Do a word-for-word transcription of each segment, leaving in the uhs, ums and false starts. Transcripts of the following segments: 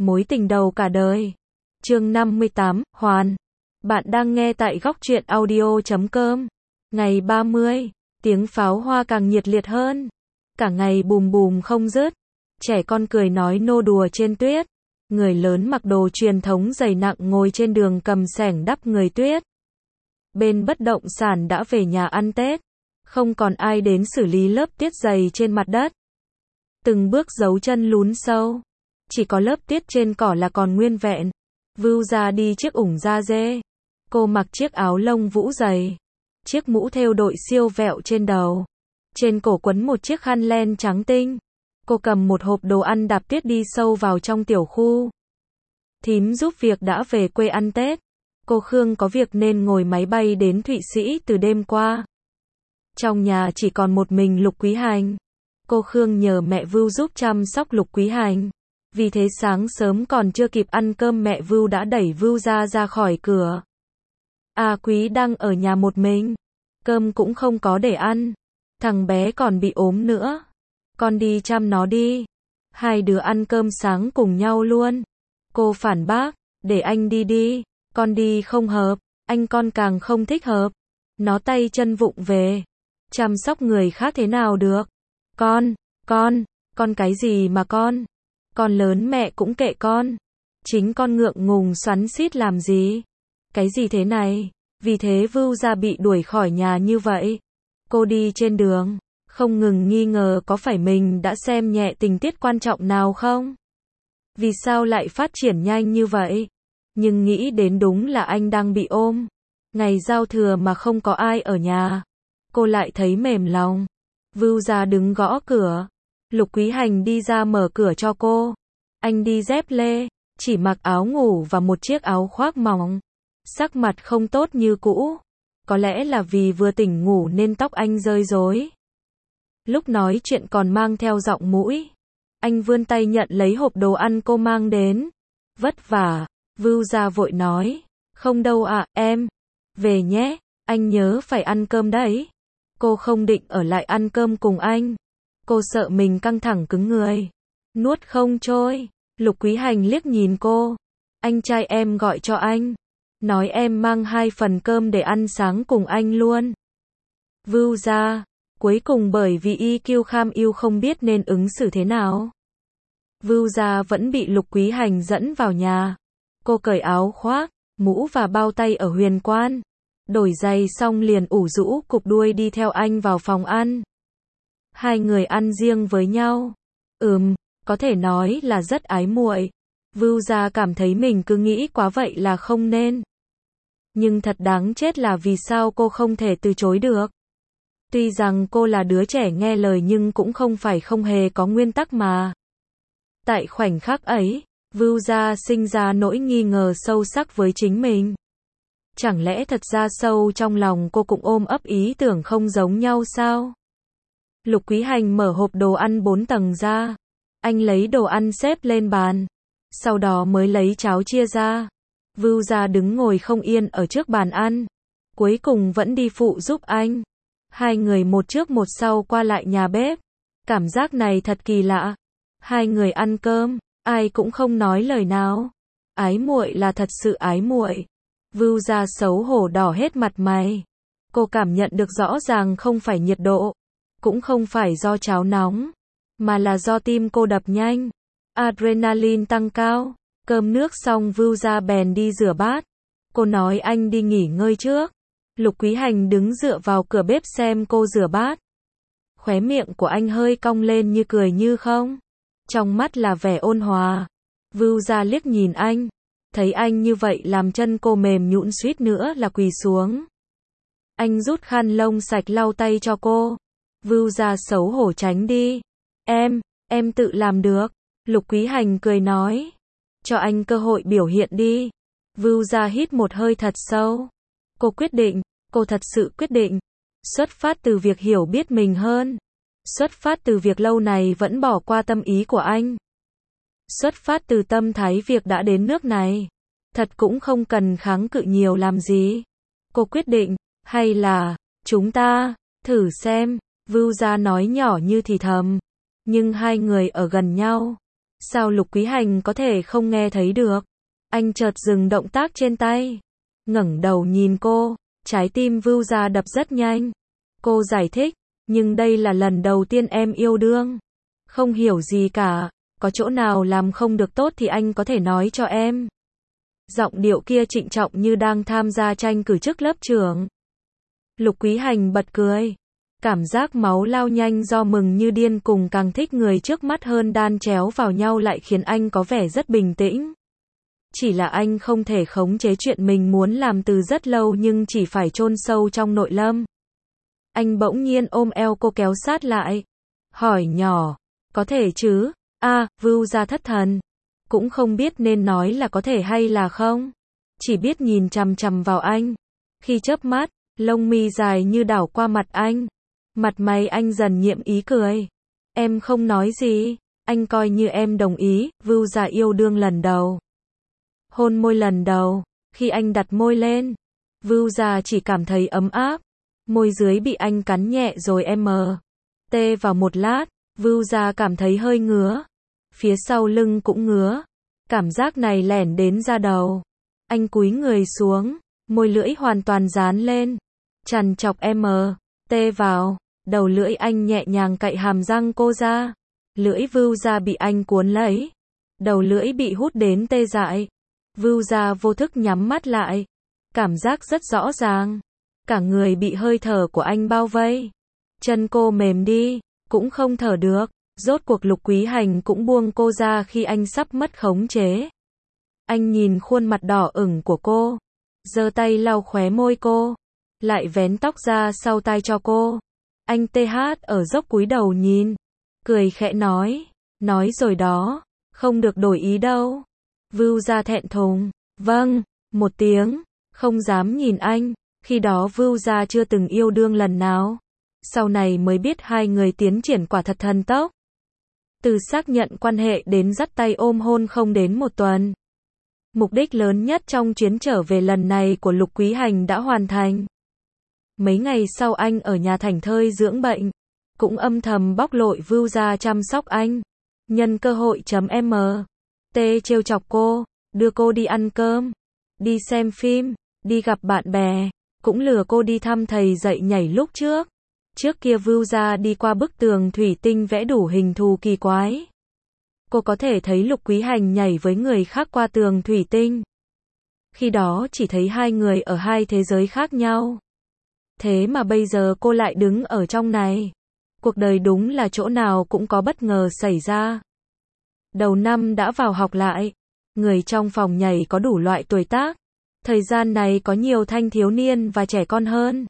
Mối tình đầu cả đời. Chương năm mươi tám, Hoàn. Bạn đang nghe tại góc truyện audio chấm com. Ngày ba mươi, tiếng pháo hoa càng nhiệt liệt hơn. Cả ngày bùm bùm không dứt. Trẻ con cười nói nô đùa trên tuyết. Người lớn mặc đồ truyền thống dày nặng ngồi trên đường cầm xẻng đắp người tuyết. Bên bất động sản đã về nhà ăn Tết. Không còn ai đến xử lý lớp tiết dày trên mặt đất. Từng bước dấu chân lún sâu. Chỉ có lớp tiết trên cỏ là còn nguyên vẹn. Vưu ra đi chiếc ủng da dê. Cô mặc chiếc áo lông vũ dày. Chiếc mũ thêu đội siêu vẹo trên đầu. Trên cổ quấn một chiếc khăn len trắng tinh. Cô cầm một hộp đồ ăn đạp tiết đi sâu vào trong tiểu khu. Thím giúp việc đã về quê ăn Tết. Cô Khương có việc nên ngồi máy bay đến Thụy Sĩ từ đêm qua. Trong nhà chỉ còn một mình Lục Quý Hành. Cô Khương nhờ mẹ Vưu giúp chăm sóc Lục Quý Hành. Vì thế sáng sớm còn chưa kịp ăn cơm mẹ Vưu đã đẩy Vưu ra ra khỏi cửa. A Quý đang ở nhà một mình. Cơm cũng không có để ăn. Thằng bé còn bị ốm nữa. Con đi chăm nó đi. Hai đứa ăn cơm sáng cùng nhau luôn. Cô phản bác, để anh đi đi. Con đi không hợp, anh con càng không thích hợp. Nó tay chân vụng về. Chăm sóc người khác thế nào được. Con, con, con cái gì mà con. Con lớn mẹ cũng kệ con. Chính con ngượng ngùng xoắn xít làm gì. Cái gì thế này. Vì thế Vưu ra bị đuổi khỏi nhà như vậy. Cô đi trên đường, không ngừng nghi ngờ có phải mình đã xem nhẹ tình tiết quan trọng nào không? Vì sao lại phát triển nhanh như vậy? Nhưng nghĩ đến đúng là anh đang bị ôm. Ngày giao thừa mà không có ai ở nhà. Cô lại thấy mềm lòng. Vưu ra đứng gõ cửa. Lục Quý Hành đi ra mở cửa cho cô. Anh đi dép lê, chỉ mặc áo ngủ và một chiếc áo khoác mỏng. Sắc mặt không tốt như cũ. Có lẽ là vì vừa tỉnh ngủ nên tóc anh rơi rối. Lúc nói chuyện còn mang theo giọng mũi. Anh vươn tay nhận lấy hộp đồ ăn cô mang đến. Vất vả. Vưu ra vội nói. Không đâu ạ, em. Về nhé, anh nhớ phải ăn cơm đấy. Cô không định ở lại ăn cơm cùng anh. Cô sợ mình căng thẳng cứng người. Nuốt không trôi. Lục Quý Hành liếc nhìn cô. Anh trai em gọi cho anh. Nói em mang hai phần cơm để ăn sáng cùng anh luôn. Vưu ra. Cuối cùng bởi vì i kiu kham yêu không biết nên ứng xử thế nào. Vưu ra vẫn bị Lục Quý Hành dẫn vào nhà. Cô cởi áo khoác, mũ và bao tay ở Huyền Quan. Đổi giày xong liền ủ rũ cụp đuôi đi theo anh vào phòng ăn. Hai người ăn riêng với nhau. Ừm, có thể nói là rất ái muội. Vưu ra cảm thấy mình cứ nghĩ quá vậy là không nên. Nhưng thật đáng chết là vì sao cô không thể từ chối được. Tuy rằng cô là đứa trẻ nghe lời nhưng cũng không phải không hề có nguyên tắc mà. Tại khoảnh khắc ấy, Vưu ra sinh ra nỗi nghi ngờ sâu sắc với chính mình. Chẳng lẽ thật ra sâu trong lòng cô cũng ôm ấp ý tưởng không giống nhau sao? Lục Quý Hành mở hộp đồ ăn bốn tầng ra. Anh lấy đồ ăn xếp lên bàn. Sau đó mới lấy cháo chia ra. Vưu ra đứng ngồi không yên ở trước bàn ăn. Cuối cùng vẫn đi phụ giúp anh. Hai người một trước một sau qua lại nhà bếp. Cảm giác này thật kỳ lạ. Hai người ăn cơm, ai cũng không nói lời nào. Ái muội là thật sự ái muội. Vưu ra xấu hổ đỏ hết mặt mày. Cô cảm nhận được rõ ràng không phải nhiệt độ, cũng không phải do cháo nóng, mà là do tim cô đập nhanh. Adrenaline tăng cao. Cơm nước xong Vưu ra bèn đi rửa bát. Cô nói anh đi nghỉ ngơi trước. Lục Quý Hành đứng dựa vào cửa bếp xem cô rửa bát. Khóe miệng của anh hơi cong lên như cười như không. Trong mắt là vẻ ôn hòa. Vưu ra liếc nhìn anh. Thấy anh như vậy làm chân cô mềm nhũn suýt nữa là quỳ xuống. Anh rút khăn lông sạch lau tay cho cô. Vưu ra xấu hổ tránh đi. Em, em tự làm được. Lục Quý Hành cười nói. Cho anh cơ hội biểu hiện đi. Vưu ra hít một hơi thật sâu. Cô quyết định, cô thật sự quyết định. Xuất phát từ việc hiểu biết mình hơn. Xuất phát từ việc lâu này vẫn bỏ qua tâm ý của anh. Xuất phát từ tâm thái việc đã đến nước này. Thật cũng không cần kháng cự nhiều làm gì. Cô quyết định, hay là, chúng ta, thử xem. Vưu ra nói nhỏ như thì thầm. Nhưng hai người ở gần nhau. Sao Lục Quý Hành có thể không nghe thấy được? Anh chợt dừng động tác trên tay, ngẩng đầu nhìn cô, trái tim Vưu Gia đập rất nhanh. Cô giải thích, nhưng đây là lần đầu tiên em yêu đương. Không hiểu gì cả, có chỗ nào làm không được tốt thì anh có thể nói cho em. Giọng điệu kia trịnh trọng như đang tham gia tranh cử chức lớp trưởng. Lục Quý Hành bật cười. Cảm giác máu lao nhanh do mừng như điên cùng càng thích người trước mắt hơn đan chéo vào nhau lại khiến anh có vẻ rất bình tĩnh. Chỉ là anh không thể khống chế chuyện mình muốn làm từ rất lâu nhưng chỉ phải chôn sâu trong nội lâm. Anh bỗng nhiên ôm eo cô kéo sát lại. Hỏi nhỏ, có thể chứ? A, à, Vưu Gia thất thần. Cũng không biết nên nói là có thể hay là không. Chỉ biết nhìn chằm chằm vào anh. Khi chớp mắt, lông mi dài như đảo qua mặt anh. Mặt mày anh dần nhiệm ý cười. Em không nói gì. Anh coi như em đồng ý. Vưu Gia yêu đương lần đầu. Hôn môi lần đầu. Khi anh đặt môi lên, Vưu Gia chỉ cảm thấy ấm áp. Môi dưới bị anh cắn nhẹ rồi em mờ. Tê vào một lát, Vưu Gia cảm thấy hơi ngứa. Phía sau lưng cũng ngứa. Cảm giác này lẻn đến da đầu. Anh cúi người xuống, môi lưỡi hoàn toàn dán lên. Trằn chọc em mờ. Tê vào. Đầu lưỡi anh nhẹ nhàng cạy hàm răng cô ra. Lưỡi Vưu Gia bị anh cuốn lấy. Đầu lưỡi bị hút đến tê dại. Vưu Gia vô thức nhắm mắt lại. Cảm giác rất rõ ràng. Cả người bị hơi thở của anh bao vây. Chân cô mềm đi, cũng không thở được. Rốt cuộc Lục Quý Hành cũng buông cô ra khi anh sắp mất khống chế. Anh nhìn khuôn mặt đỏ ửng của cô, giơ tay lau khóe môi cô, lại vén tóc ra sau tai cho cô. Anh tê hát ở dốc cúi đầu nhìn, cười khẽ nói, nói rồi đó, không được đổi ý đâu. Vưu Gia thẹn thùng, vâng, một tiếng, không dám nhìn anh. Khi đó Vưu Gia chưa từng yêu đương lần nào. Sau này mới biết hai người tiến triển quả thật thần tốc. Từ xác nhận quan hệ đến dắt tay ôm hôn không đến một tuần. Mục đích lớn nhất trong chuyến trở về lần này của Lục Quý Hành đã hoàn thành. Mấy ngày sau anh ở nhà thảnh thơi dưỡng bệnh, cũng âm thầm bóc lội Vưu Gia chăm sóc anh. Nhân cơ hội chấm M. T trêu chọc cô, đưa cô đi ăn cơm, đi xem phim, đi gặp bạn bè, cũng lừa cô đi thăm thầy dạy nhảy lúc trước. Trước kia Vưu Gia đi qua bức tường thủy tinh vẽ đủ hình thù kỳ quái. Cô có thể thấy Lục Quý Hành nhảy với người khác qua tường thủy tinh. Khi đó chỉ thấy hai người ở hai thế giới khác nhau. Thế mà bây giờ cô lại đứng ở trong này. Cuộc đời đúng là chỗ nào cũng có bất ngờ xảy ra. Đầu năm đã vào học lại. Người trong phòng nhảy có đủ loại tuổi tác. Thời gian này có nhiều thanh thiếu niên và trẻ con hơn.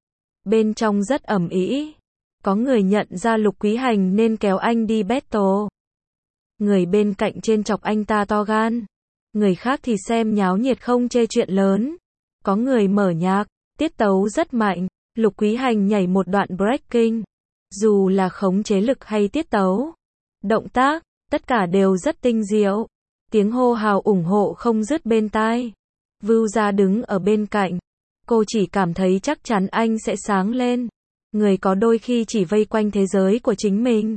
Bên trong rất ầm ĩ. Có người nhận ra Lục Quý Hành nên kéo anh đi battle. Người bên cạnh trên chọc anh ta to gan. Người khác thì xem nháo nhiệt không chê chuyện lớn. Có người mở nhạc, tiết tấu rất mạnh. Lục Quý Hành nhảy một đoạn breaking. Dù là khống chế lực hay tiết tấu, động tác, tất cả đều rất tinh diệu. Tiếng hô hào ủng hộ không dứt bên tai. Vưu Gia đứng ở bên cạnh. Cô chỉ cảm thấy chắc chắn anh sẽ sáng lên. Người có đôi khi chỉ vây quanh thế giới của chính mình.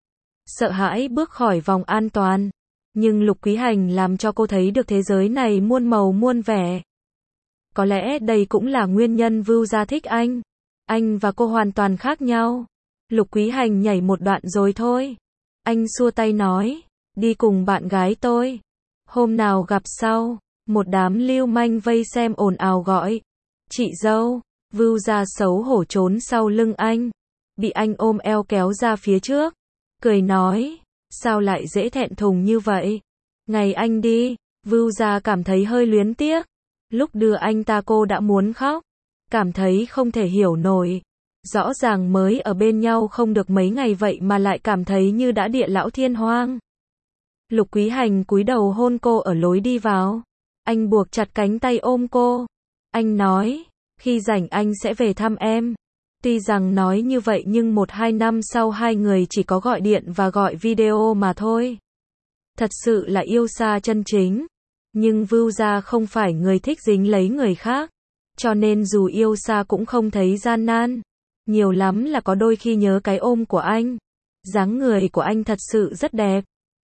Sợ hãi bước khỏi vòng an toàn. Nhưng Lục Quý Hành làm cho cô thấy được thế giới này muôn màu muôn vẻ. Có lẽ đây cũng là nguyên nhân Vưu Gia thích anh. Anh và cô hoàn toàn khác nhau. Lục Quý Hành nhảy một đoạn rồi thôi. Anh xua tay nói, đi cùng bạn gái tôi. Hôm nào gặp sau. Một đám lưu manh vây xem ồn ào gọi, chị dâu. Vưu Gia xấu hổ trốn sau lưng anh. Bị anh ôm eo kéo ra phía trước. Cười nói, sao lại dễ thẹn thùng như vậy? Ngày anh đi, Vưu Gia cảm thấy hơi luyến tiếc. Lúc đưa anh ta cô đã muốn khóc. Cảm thấy không thể hiểu nổi. Rõ ràng mới ở bên nhau không được mấy ngày vậy mà lại cảm thấy như đã địa lão thiên hoang. Lục Quý Hành cúi đầu hôn cô ở lối đi vào. Anh buộc chặt cánh tay ôm cô. Anh nói, khi rảnh anh sẽ về thăm em. Tuy rằng nói như vậy nhưng một hai năm sau hai người chỉ có gọi điện và gọi video mà thôi. Thật sự là yêu xa chân chính. Nhưng Vưu Gia không phải người thích dính lấy người khác. Cho nên dù yêu xa cũng không thấy gian nan. Nhiều lắm là có đôi khi nhớ cái ôm của anh. Dáng người của anh thật sự rất đẹp.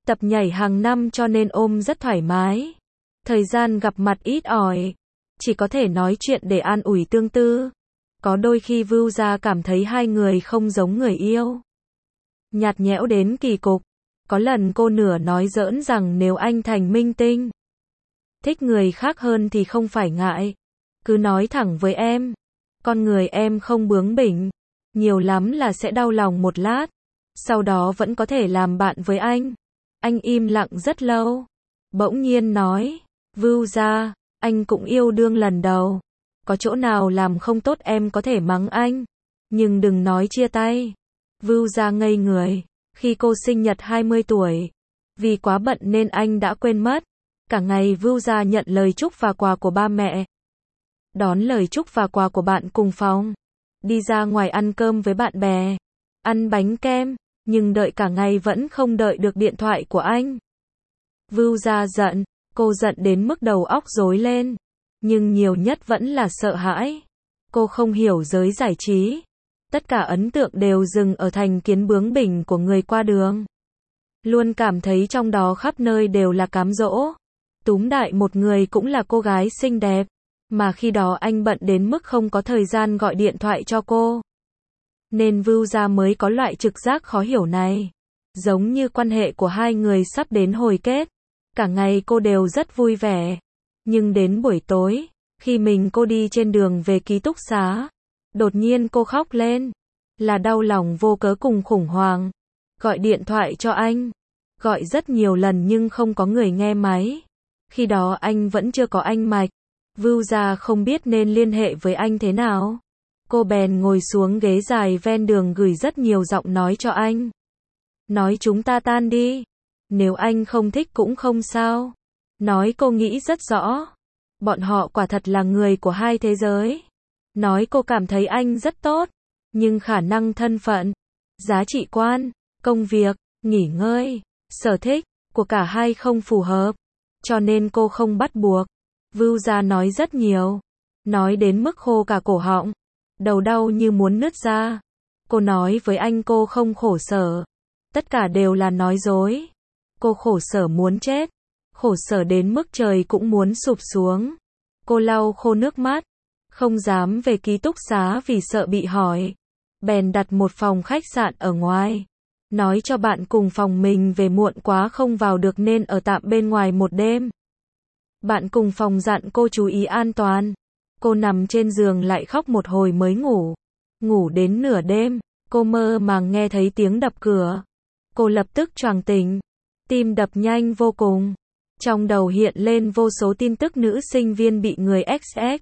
Tập nhảy hàng năm cho nên ôm rất thoải mái. Thời gian gặp mặt ít ỏi, chỉ có thể nói chuyện để an ủi tương tư. Có đôi khi Vưu Gia cảm thấy hai người không giống người yêu. Nhạt nhẽo đến kỳ cục. Có lần cô nửa nói giỡn rằng nếu anh thành minh tinh, thích người khác hơn thì không phải ngại. Cứ nói thẳng với em. Con người em không bướng bỉnh. Nhiều lắm là sẽ đau lòng một lát. Sau đó vẫn có thể làm bạn với anh. Anh im lặng rất lâu. Bỗng nhiên nói. Vưu Gia, anh cũng yêu đương lần đầu. Có chỗ nào làm không tốt em có thể mắng anh. Nhưng đừng nói chia tay. Vưu Gia ngây người. Khi cô sinh nhật hai mươi tuổi. Vì quá bận nên anh đã quên mất. Cả ngày Vưu Gia nhận lời chúc và quà của ba mẹ. Đón lời chúc và quà của bạn cùng phòng. Đi ra ngoài ăn cơm với bạn bè. Ăn bánh kem. Nhưng đợi cả ngày vẫn không đợi được điện thoại của anh. Vưu Gia giận. Cô giận đến mức đầu óc rối lên. Nhưng nhiều nhất vẫn là sợ hãi. Cô không hiểu giới giải trí. Tất cả ấn tượng đều dừng ở thành kiến bướng bỉnh của người qua đường. Luôn cảm thấy trong đó khắp nơi đều là cám dỗ. Túm đại một người cũng là cô gái xinh đẹp. Mà khi đó anh bận đến mức không có thời gian gọi điện thoại cho cô. Nên Vưu Gia mới có loại trực giác khó hiểu này. Giống như quan hệ của hai người sắp đến hồi kết. Cả ngày cô đều rất vui vẻ. Nhưng đến buổi tối, khi mình cô đi trên đường về ký túc xá, đột nhiên cô khóc lên. Là đau lòng vô cớ cùng khủng hoảng. Gọi điện thoại cho anh. Gọi rất nhiều lần nhưng không có người nghe máy. Khi đó anh vẫn chưa có anh mạch. Vưu Gia không biết nên liên hệ với anh thế nào. Cô bèn ngồi xuống ghế dài ven đường gửi rất nhiều giọng nói cho anh. Nói chúng ta tan đi. Nếu anh không thích cũng không sao. Nói cô nghĩ rất rõ. Bọn họ quả thật là người của hai thế giới. Nói cô cảm thấy anh rất tốt. Nhưng khả năng thân phận, giá trị quan, công việc, nghỉ ngơi, sở thích của cả hai không phù hợp. Cho nên cô không bắt buộc. Vưu Gia nói rất nhiều. Nói đến mức khô cả cổ họng. Đầu đau như muốn nứt ra. Cô nói với anh cô không khổ sở. Tất cả đều là nói dối. Cô khổ sở muốn chết. Khổ sở đến mức trời cũng muốn sụp xuống. Cô lau khô nước mắt. Không dám về ký túc xá vì sợ bị hỏi. Bèn đặt một phòng khách sạn ở ngoài. Nói cho bạn cùng phòng mình về muộn quá không vào được nên ở tạm bên ngoài một đêm. Bạn cùng phòng dặn cô chú ý an toàn. Cô nằm trên giường lại khóc một hồi mới ngủ. Ngủ đến nửa đêm, cô mơ màng nghe thấy tiếng đập cửa. Cô lập tức choàng tỉnh. Tim đập nhanh vô cùng. Trong đầu hiện lên vô số tin tức nữ sinh viên bị người ích ích.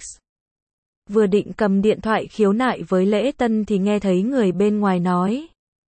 Vừa định cầm điện thoại khiếu nại với lễ tân thì nghe thấy người bên ngoài nói.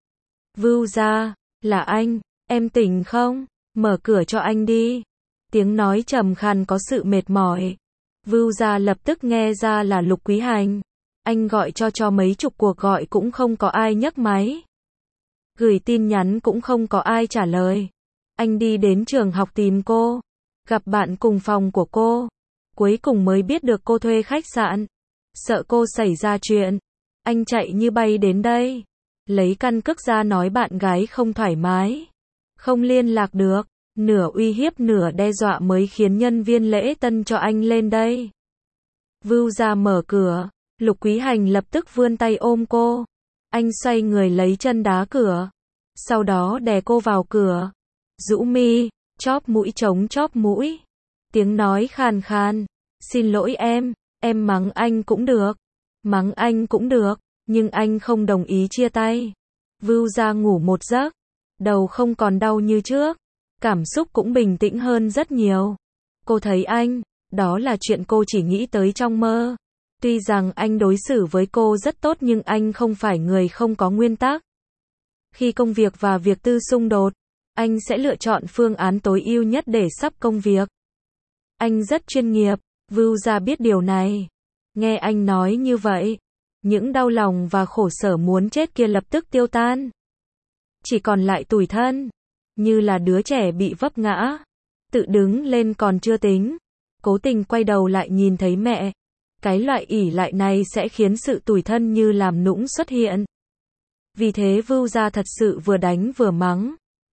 Vưu Gia, là anh, em tỉnh không? Mở cửa cho anh đi. Tiếng nói trầm khàn có sự mệt mỏi. Vưu Gia lập tức nghe ra là Lục Quý Hành. Anh gọi cho cho mấy chục cuộc gọi cũng không có ai nhấc máy. Gửi tin nhắn cũng không có ai trả lời. Anh đi đến trường học tìm cô. Gặp bạn cùng phòng của cô. Cuối cùng mới biết được cô thuê khách sạn. Sợ cô xảy ra chuyện. Anh chạy như bay đến đây. Lấy căn cước ra nói bạn gái không thoải mái. Không liên lạc được. Nửa uy hiếp nửa đe dọa mới khiến nhân viên lễ tân cho anh lên đây. Vưu Gia mở cửa. Lục Quý Hành lập tức vươn tay ôm cô. Anh xoay người lấy chân đá cửa. Sau đó đè cô vào cửa. Rũ mi, chóp mũi chống chóp mũi. Tiếng nói khàn khàn. Xin lỗi em, em mắng anh cũng được. Mắng anh cũng được, nhưng anh không đồng ý chia tay. Vưu Gia ngủ một giấc. Đầu không còn đau như trước. Cảm xúc cũng bình tĩnh hơn rất nhiều. Cô thấy anh, đó là chuyện cô chỉ nghĩ tới trong mơ. Tuy rằng anh đối xử với cô rất tốt nhưng anh không phải người không có nguyên tắc. Khi công việc và việc tư xung đột, anh sẽ lựa chọn phương án tối ưu nhất để sắp công việc. Anh rất chuyên nghiệp, Vưu Gia biết điều này. Nghe anh nói như vậy, những đau lòng và khổ sở muốn chết kia lập tức tiêu tan. Chỉ còn lại tủi thân, như là đứa trẻ bị vấp ngã. Tự đứng lên còn chưa tính, cố tình quay đầu lại nhìn thấy mẹ. Cái loại ỷ lại này sẽ khiến sự tủi thân như làm nũng xuất hiện. Vì thế Vưu Gia thật sự vừa đánh vừa mắng.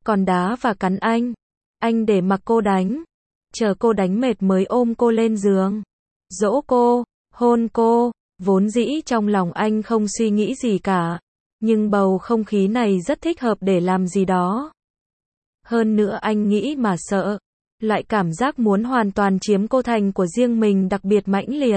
còn đá và cắn anh. Anh để mặc cô đánh, chờ cô đánh mệt mới ôm cô lên giường, dỗ cô, hôn cô. Vốn dĩ trong lòng anh không suy nghĩ gì cả, nhưng bầu không khí này rất thích hợp để làm gì đó. Hơn nữa anh nghĩ mà sợ, loại cảm giác muốn hoàn toàn chiếm cô thành của riêng mình đặc biệt mãnh liệt.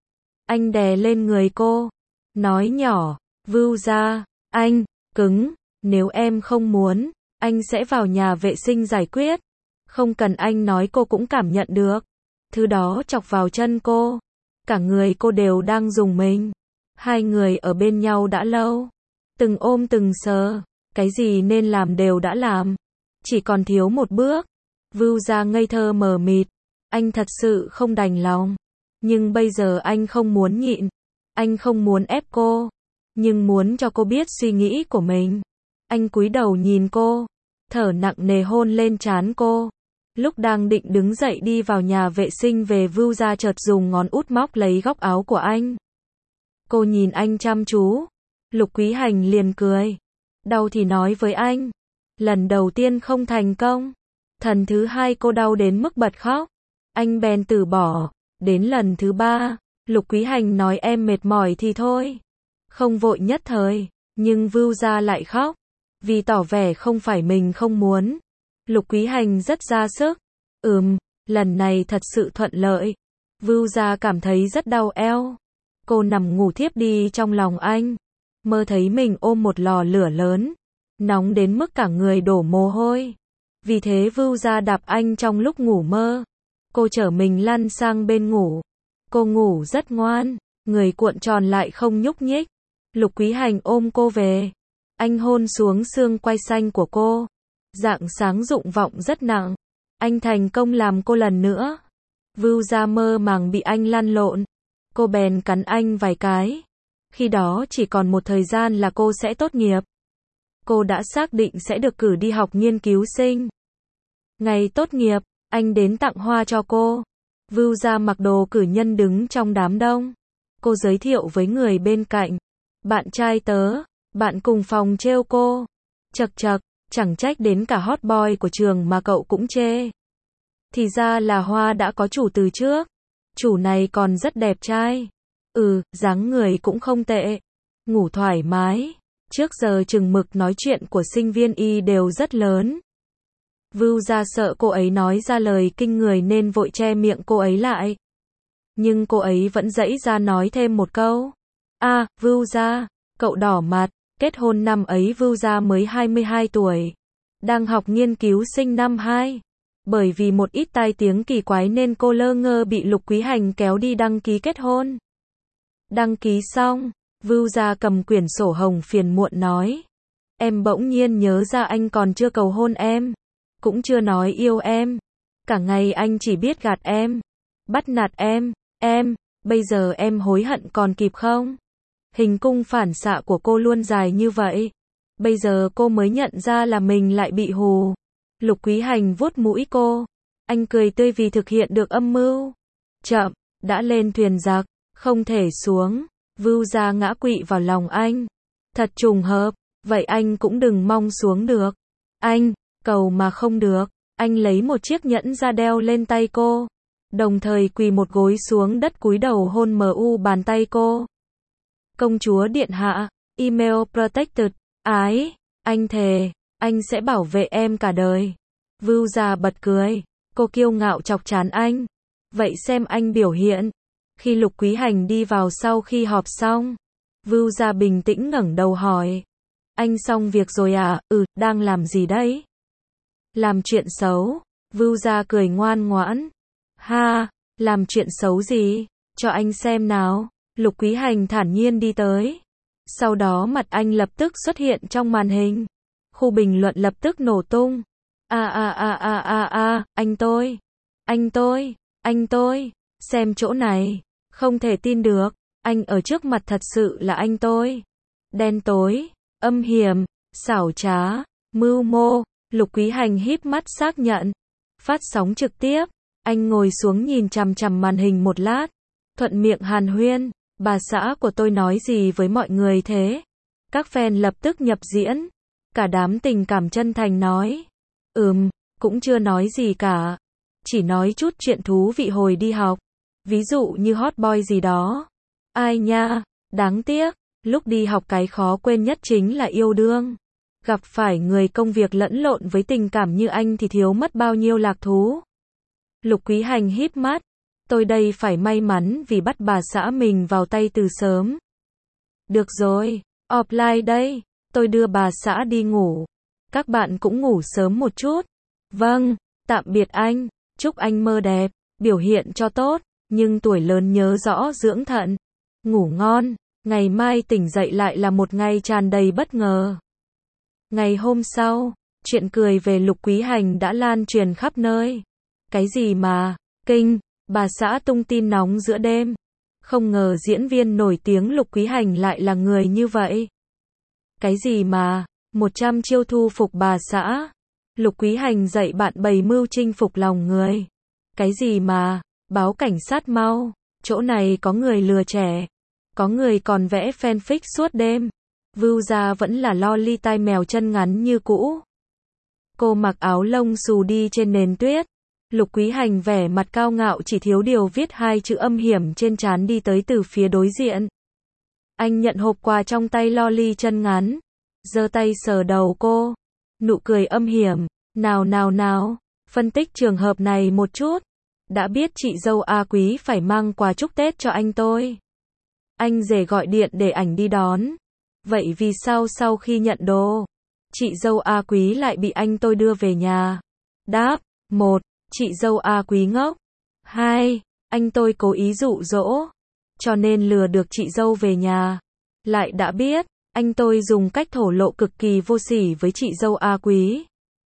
Anh đè lên người cô, nói nhỏ, Vưu Gia, anh, cứng, nếu em không muốn, anh sẽ vào nhà vệ sinh giải quyết. Không cần anh nói cô cũng cảm nhận được. Thứ đó chọc vào chân cô. Cả người cô đều đang rùng mình. Hai người ở bên nhau đã lâu. Từng ôm từng sờ. Cái gì nên làm đều đã làm. Chỉ còn thiếu một bước. Vưu Gia ngây thơ mờ mịt. Anh thật sự không đành lòng. Nhưng bây giờ anh không muốn nhịn. Anh không muốn ép cô. Nhưng muốn cho cô biết suy nghĩ của mình. Anh cúi đầu nhìn cô. Thở nặng nề hôn lên trán cô. Lúc đang định đứng dậy đi vào nhà vệ sinh về, Vưu Gia chợt dùng ngón út móc lấy góc áo của anh. Cô nhìn anh chăm chú. Lục Quý Hành liền cười. Đau thì nói với anh. Lần đầu tiên không thành công. Lần thứ hai cô đau đến mức bật khóc. Anh bèn từ bỏ. Đến lần thứ ba, Lục Quý Hành nói em mệt mỏi thì thôi. Không vội nhất thời. Nhưng Vưu Gia lại khóc. Vì tỏ vẻ không phải mình không muốn. Lục Quý Hành rất ra sức. Ừm, lần này thật sự thuận lợi. Vưu Gia cảm thấy rất đau eo. Cô nằm ngủ thiếp đi trong lòng anh. Mơ thấy mình ôm một lò lửa lớn. Nóng đến mức cả người đổ mồ hôi. Vì thế Vưu Gia đạp anh trong lúc ngủ mơ. Cô chở mình lăn sang bên ngủ. Cô ngủ rất ngoan. Người cuộn tròn lại không nhúc nhích. Lục Quý Hành ôm cô về. Anh hôn xuống xương quai xanh của cô. Rạng sáng rụng vọng rất nặng. Anh thành công làm cô lần nữa. Vưu Gia mơ màng bị anh lăn lộn. Cô bèn cắn anh vài cái. Khi đó chỉ còn một thời gian là cô sẽ tốt nghiệp. Cô đã xác định sẽ được cử đi học nghiên cứu sinh. Ngày tốt nghiệp, anh đến tặng hoa cho cô. Vưu Gia mặc đồ cử nhân đứng trong đám đông. Cô giới thiệu với người bên cạnh. Bạn trai tớ, bạn cùng phòng trêu cô. Chật chật, chẳng trách đến cả hot boy của trường mà cậu cũng chê. Thì ra là Hoa đã có chủ từ trước. Chủ này còn rất đẹp trai. Ừ, dáng người cũng không tệ. Ngủ thoải mái. Trước giờ chừng mực nói chuyện của sinh viên y đều rất lớn. Vưu Gia sợ cô ấy nói ra lời kinh người nên vội che miệng cô ấy lại. Nhưng cô ấy vẫn giãy ra nói thêm một câu. À, Vưu Gia, cậu đỏ mặt. Kết hôn năm ấy Vưu Gia mới hai mươi hai tuổi. Đang học nghiên cứu sinh năm hai. Bởi vì một ít tai tiếng kỳ quái nên cô lơ ngơ bị Lục Quý Hành kéo đi đăng ký kết hôn. Đăng ký xong, Vưu Gia cầm quyển sổ hồng phiền muộn nói. Em bỗng nhiên nhớ ra anh còn chưa cầu hôn em. Cũng chưa nói yêu em. Cả ngày anh chỉ biết gạt em. Bắt nạt em. Em, bây giờ em hối hận còn kịp không? Hình cung phản xạ của cô luôn dài như vậy. Bây giờ cô mới nhận ra là mình lại bị hù. Lục Quý Hành vuốt mũi cô. Anh cười tươi vì thực hiện được âm mưu. Chậm, đã lên thuyền giặc, không thể xuống. Vưu Gia ngã quỵ vào lòng anh. Thật trùng hợp, vậy anh cũng đừng mong xuống được. Anh, cầu mà không được. Anh lấy một chiếc nhẫn ra đeo lên tay cô. Đồng thời quỳ một gối xuống đất cúi đầu hôn mờ u bàn tay cô. Công chúa điện hạ, email protected, ái, anh thề, anh sẽ bảo vệ em cả đời. Vưu Gia bật cười, cô kiêu ngạo chọc chán anh. Vậy xem anh biểu hiện. Khi Lục Quý Hành đi vào sau khi họp xong, Vưu Gia bình tĩnh ngẩng đầu hỏi. Anh xong việc rồi à? Ừ, đang làm gì đấy? Làm chuyện xấu. Vưu Gia cười ngoan ngoãn. Ha, làm chuyện xấu gì? Cho anh xem nào. Lục Quý Hành thản nhiên đi tới. Sau đó mặt anh lập tức xuất hiện trong màn hình. Khu bình luận lập tức nổ tung. A a a a a a, anh tôi. Anh tôi. Anh tôi. Xem chỗ này. Không thể tin được. Anh ở trước mặt thật sự là anh tôi. Đen tối. Âm hiểm. Xảo trá. Mưu mô. Lục Quý Hành híp mắt xác nhận. Phát sóng trực tiếp. Anh ngồi xuống nhìn chằm chằm màn hình một lát. Thuận miệng hàn huyên. Bà xã của tôi nói gì với mọi người thế? Các fan lập tức nhập diễn. Cả đám tình cảm chân thành nói. Ừm, cũng chưa nói gì cả. Chỉ nói chút chuyện thú vị hồi đi học. Ví dụ như hot boy gì đó. Ai nha, đáng tiếc, lúc đi học cái khó quên nhất chính là yêu đương. Gặp phải người công việc lẫn lộn với tình cảm như anh thì thiếu mất bao nhiêu lạc thú. Lục Quý Hành híp mắt. Tôi đây phải may mắn vì bắt bà xã mình vào tay từ sớm. Được rồi, offline đây, tôi đưa bà xã đi ngủ. Các bạn cũng ngủ sớm một chút. Vâng, tạm biệt anh, chúc anh mơ đẹp, biểu hiện cho tốt, nhưng tuổi lớn nhớ rõ dưỡng thận. Ngủ ngon, ngày mai tỉnh dậy lại là một ngày tràn đầy bất ngờ. Ngày hôm sau, chuyện cười về Lục Quý Hành đã lan truyền khắp nơi. Cái gì mà, kinh, bà xã tung tin nóng giữa đêm. Không ngờ diễn viên nổi tiếng Lục Quý Hành lại là người như vậy. Cái gì mà, một trăm chiêu thu phục bà xã. Lục Quý Hành dạy bạn bày mưu chinh phục lòng người. Cái gì mà, báo cảnh sát mau, chỗ này có người lừa trẻ. Có người còn vẽ fanfic suốt đêm. Vưu ra vẫn là loli tai mèo chân ngắn như cũ. Cô mặc áo lông xù đi trên nền tuyết. Lục Quý Hành vẻ mặt cao ngạo chỉ thiếu điều viết hai chữ âm hiểm trên trán đi tới từ phía đối diện. Anh nhận hộp quà trong tay loli chân ngắn. Giơ tay sờ đầu cô. Nụ cười âm hiểm. Nào nào nào, phân tích trường hợp này một chút. Đã biết chị dâu A Quý phải mang quà chúc Tết cho anh tôi. Anh rể gọi điện để ảnh đi đón. Vậy vì sao sau khi nhận đồ, chị dâu A Quý lại bị anh tôi đưa về nhà? Đáp, một. Chị dâu A Quý ngốc. Hai. Anh tôi cố ý dụ dỗ, cho nên lừa được chị dâu về nhà. Lại đã biết, anh tôi dùng cách thổ lộ cực kỳ vô sỉ với chị dâu A Quý.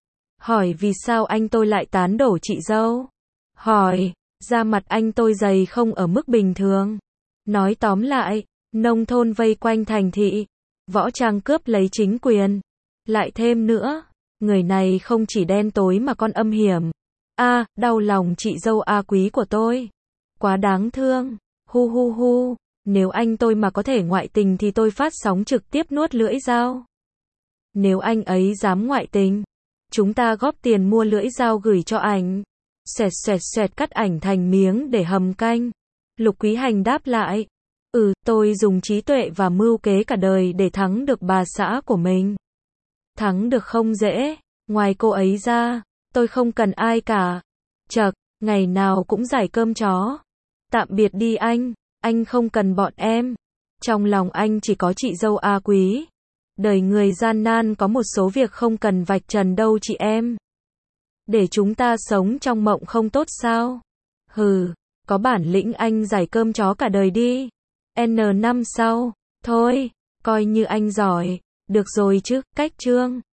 Hỏi vì sao anh tôi lại tán đổ chị dâu? Hỏi, da mặt anh tôi dày không ở mức bình thường. Nói tóm lại, nông thôn vây quanh thành thị, võ trang cướp lấy chính quyền. Lại thêm nữa, người này không chỉ đen tối mà còn âm hiểm. A, à, đau lòng chị dâu A Quý của tôi. Quá đáng thương. Hu hu hu, nếu anh tôi mà có thể ngoại tình thì tôi phát sóng trực tiếp nuốt lưỡi dao. Nếu anh ấy dám ngoại tình, chúng ta góp tiền mua lưỡi dao gửi cho ảnh. Xoẹt xoẹt xoẹt cắt ảnh thành miếng để hầm canh. Lục Quý Hành đáp lại. Ừ, tôi dùng trí tuệ và mưu kế cả đời để thắng được bà xã của mình. Thắng được không dễ, ngoài cô ấy ra, tôi không cần ai cả. Chậc, ngày nào cũng giải cơm chó. Tạm biệt đi anh, anh không cần bọn em. Trong lòng anh chỉ có chị dâu A Quý. Đời người gian nan có một số việc không cần vạch trần đâu chị em. Để chúng ta sống trong mộng không tốt sao? Hừ, có bản lĩnh anh giải cơm chó cả đời đi. N năm sau, thôi, coi như anh giỏi. Được rồi chứ, cách chương.